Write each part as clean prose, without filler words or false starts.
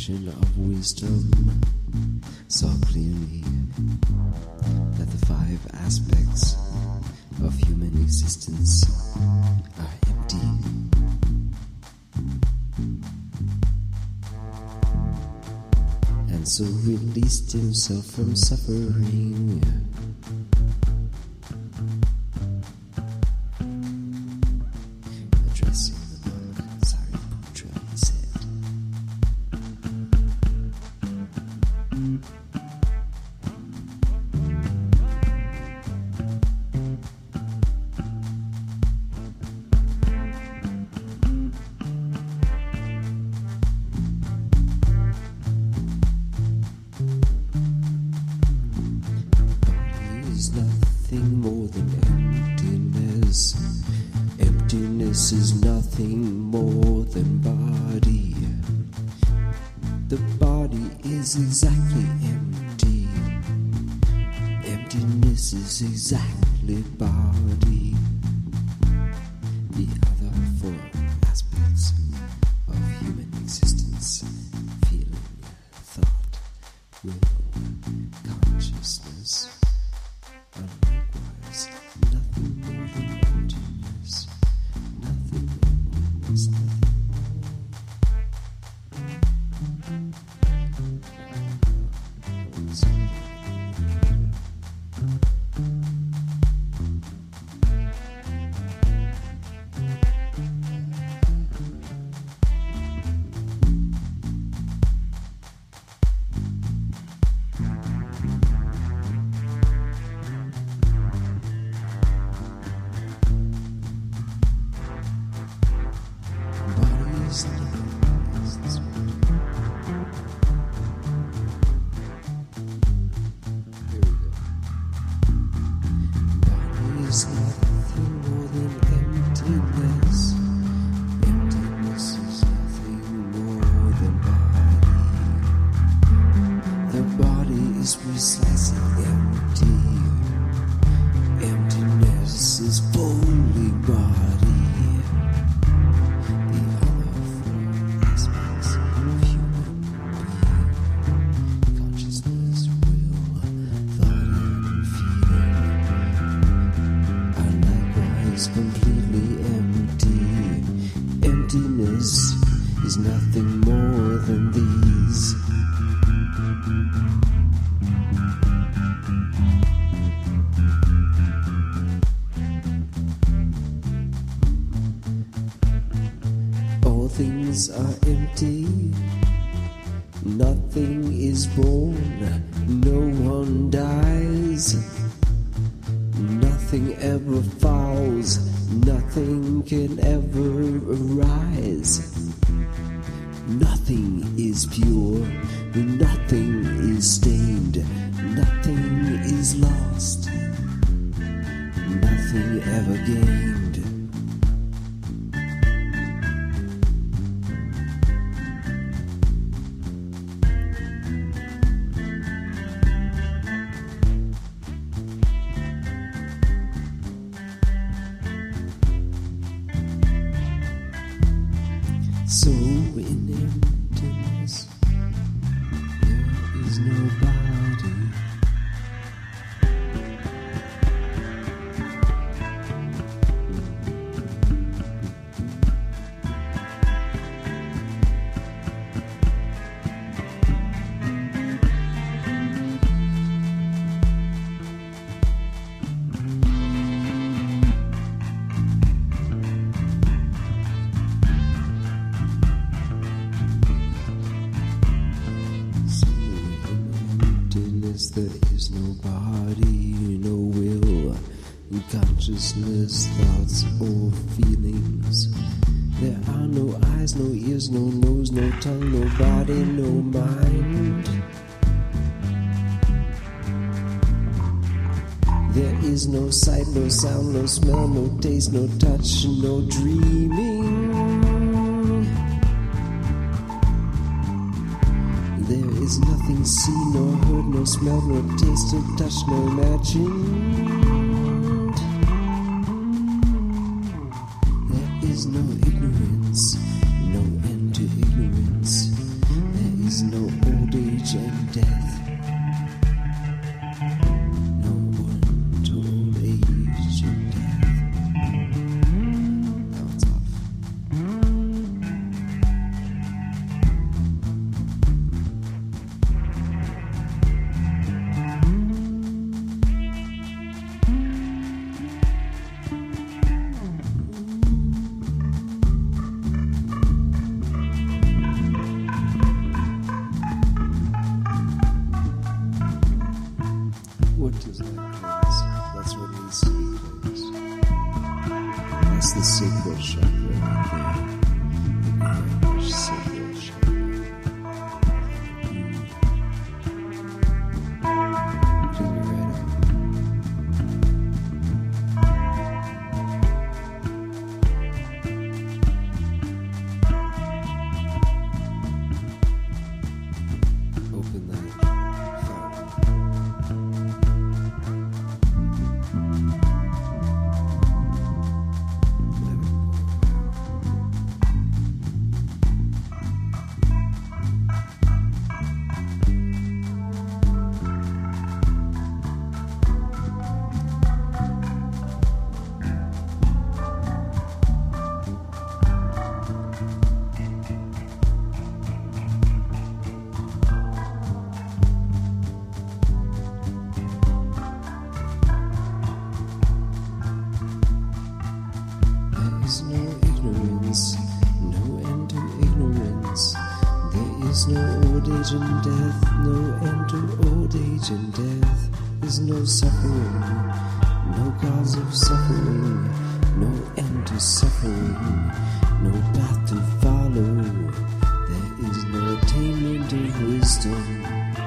reflection of wisdom, saw clearly that the 5 aspects of human existence are empty. And so released himself from suffering. Addressing the monk, Sariputra, he said, nothing more than emptiness. Emptiness is nothing more than body. The body is exactly empty. Emptiness is exactly body. The other 4 aspects of human existence: feeling, thought, will, consciousness, and likewise nothing more than emptiness, nothing more, nothing more. Is nothing more than emptiness. Emptiness is nothing more than body. The body is precisely empty. Emptiness is fully body. The other 4 aspects of human being: consciousness, will, thought, and feeling is completely empty. Emptiness is nothing more than these. All things are empty. Nothing is born. No one dies. Nothing ever falls, nothing can ever arise. Nothing is pure, nothing is stained, nothing is lost, nothing ever gained. So in emptiness, there is no body. There is no body, no will, consciousness, thoughts, or feelings. There are no eyes, no ears, no nose, no tongue, no body, no mind. There is no sight, no sound, no smell, no taste, no touch, no dreaming. There is nothing seen, nor heard, no smell, no taste, no touch, no imagined. There is no ignorance, no end to ignorance. There is age and death. No one to old age and death. That one's off. What does that mean? That's what needs to be closed. That's the sacral chakra right there. The Irish sacral chakra. Clean your head up. Open that fountain. There is no ignorance, no end to ignorance. There is no old age and death, no end to old age and death. There's no suffering, no cause of suffering, no end to suffering, no path to follow. There is no attainment of wisdom,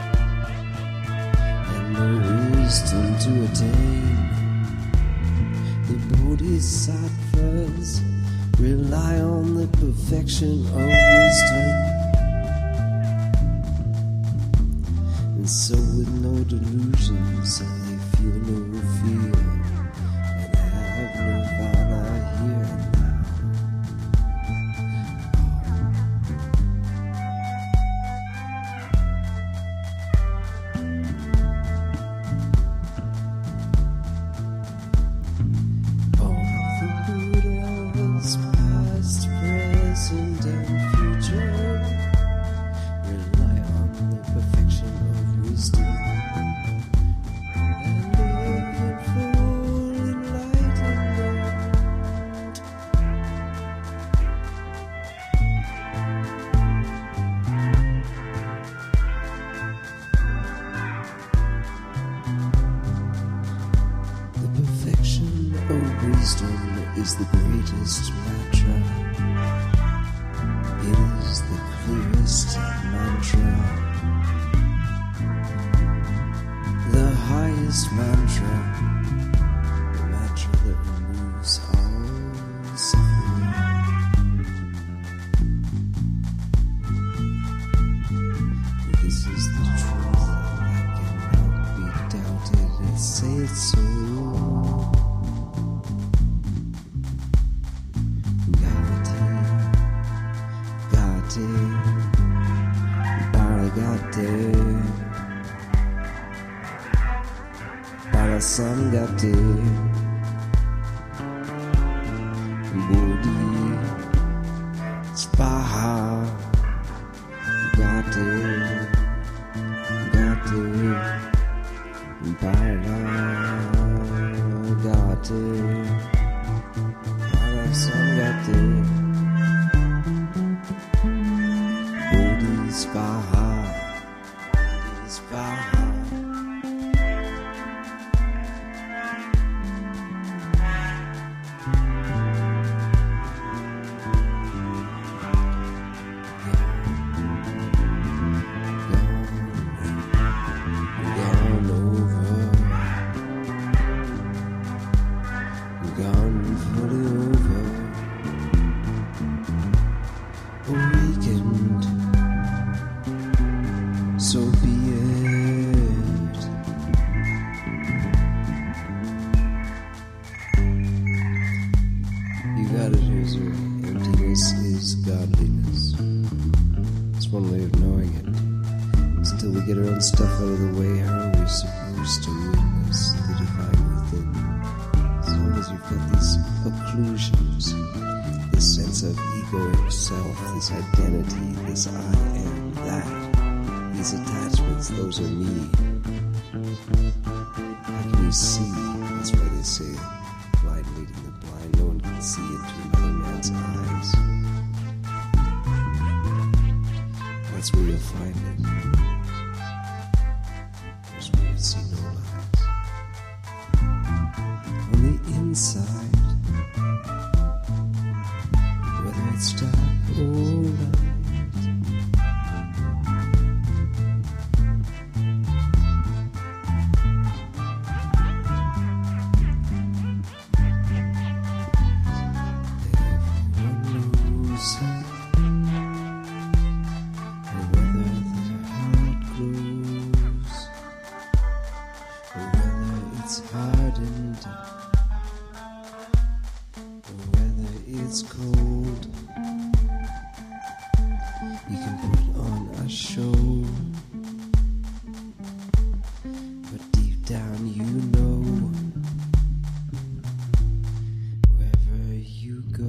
and no wisdom to attain. The bodhisattvas rely on the perfection of wisdom, and so with no delusions, and they feel no fear, and have nirvana here and now. Past, present, and future rely on the perfection of wisdom and live in full enlightenment. The perfection of wisdom is the greatest mantra. It is the clearest mantra, the highest mantra, the mantra that removes all suffering. This is the truth that cannot be doubted, and say it so. Baragate, Barasangate, Bodhi, Spaha, Gate, Baragate, Barasangate. Spaha, Spaha. Gone over, gone fully over, awakened. So be it. You got it, here's your emptiness is godliness. It's one way of knowing it. Still we get our own stuff out of the way, how are we supposed to witness the divine within? As long as you've got these occlusions, this sense of egoic self, this identity, this I am that, these attachments, those are me. How can you see? That's why they say blind leading the blind. No one can see into another man's eyes. That's where you'll find it. That's where you'll see no lies. On the inside, whether it's dark or light, hardened, or whether it's cold, you can put on a show, but deep down you know, wherever you go,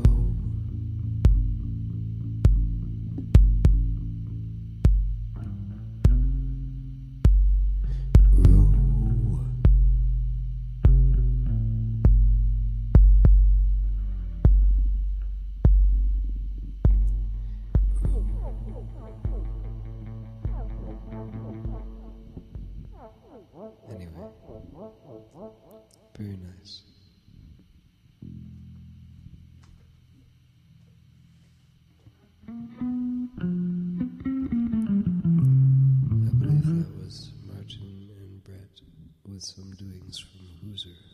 anyway, very nice. I believe that was Martin and Brett with some doings from Hoosier.